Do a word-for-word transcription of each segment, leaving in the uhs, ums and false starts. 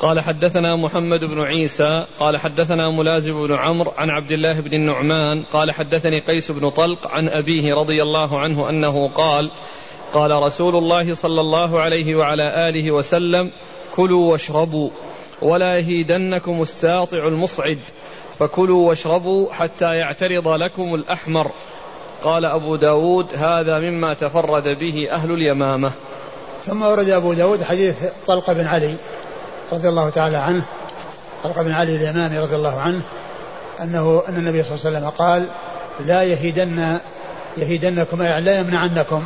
قال حدثنا محمد بن عيسى قال حدثنا ملازم بن عمرو عن عبد الله بن النعمان قال حدثني قيس بن طلق عن أبيه رضي الله عنه أنه قال قال رسول الله صلى الله عليه وعلى آله وسلم كلوا واشربوا ولا يهيدنكم الساطع المصعد فكلوا واشربوا حتى يعترض لكم الأحمر. قال أبو داود هذا مما تفرد به أهل اليمامة. ثم ورد أبو داود حديث طلق بن علي رضي الله تعالى عنه طلق بن علي اليمامي رضي الله عنه أنه أن النبي صلى الله عليه وسلم قال لا يهيدن يهيدنكم أي لا يمنعنكم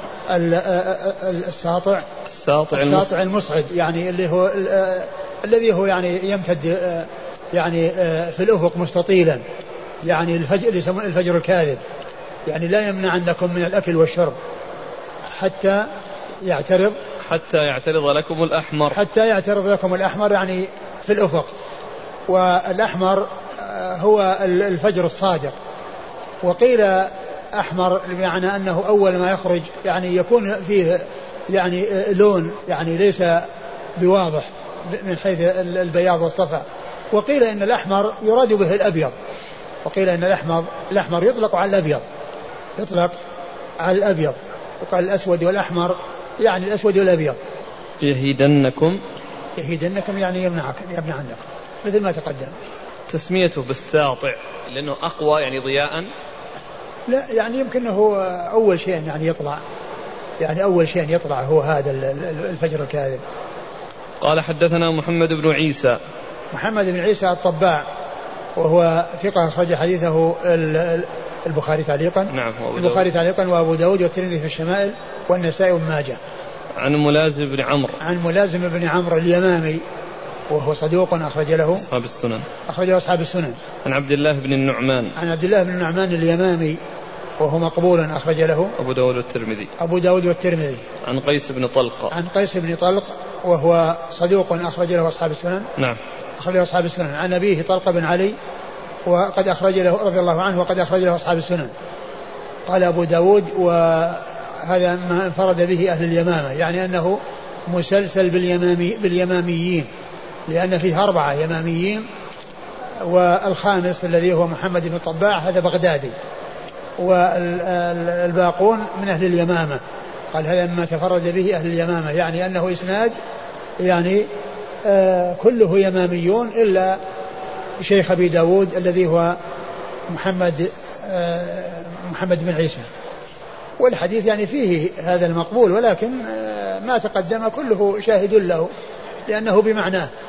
الساطع الساطع, الساطع المصعد يعني اللي هو الذي هو يعني يمتد يعني في الأفق مستطيلا يعني الفجر اللي يسمونه الفجر الكاذب يعني لا يمنعنكم من الأكل والشرب حتى يعترض حتى يعترض لكم الأحمر حتى يعترض لكم الأحمر يعني في الأفق. والأحمر هو الفجر الصادق. وقيل أحمر بمعنى أنه أول ما يخرج يعني يكون فيه يعني لون يعني ليس بواضح من حيث البياض والصفا. وقيل إن الأحمر يراد به الأبيض وقيل إن الأحمر الأحمر يطلق على الأبيض يطلق على الأبيض وقال الأسود والأحمر يعني الأسود والأبيض. يهيدنكم يهيدنكم يعني يمنعكم يمنع عنكم مثل ما تقدم. تسميته بالساطع لأنه أقوى يعني ضياء. لا يعني يمكن هو أول شيء يعني يطلع يعني أول شيء يطلع هو هذا الفجر الكاذب. قال حدثنا محمد بن عيسى محمد بن عيسى الطباع وهو ثقة أخرج حديثه البخاري تعليقا. نعم البخاري تعليقا وأبو داود والترمذي في الشمائل والنسائي وابن ماجه. عن ملازم بن عمرو عن ملازم بن عمرو اليمامي وهو صدوق أخرج له أصحاب السنن أخرج أصحاب السنن. عن عبد الله بن النعمان عن عبد الله بن النعمان اليمامي وهو مقبول أخرج له أبو داود والترمذي أبو داود والترمذي. عن قيس بن طلق عن قيس بن طلق وهو صدوق أخرج له أصحاب السنن. نعم أخرج له أصحاب السنن. عن أبيه طلق بن علي وقد أخرج له رضي الله عنه وقد أخرج له أصحاب السنن. قال أبو داود وهذا ما انفرد به أهل اليمامة يعني أنه مسلسل باليمامي باليماميين لأن فيه أربعة يماميين والخامس الذي هو محمد بن الطباع هذا بغدادي والباقون من أهل اليمامة. قال هذا ما تفرد به أهل اليمامة يعني أنه إسناد يعني آه كله يماميون إلا شيخ أبي داود الذي هو محمد آه محمد بن عيسى. والحديث يعني فيه هذا المقبول ولكن آه ما تقدم كله شاهد له لأنه بمعناه.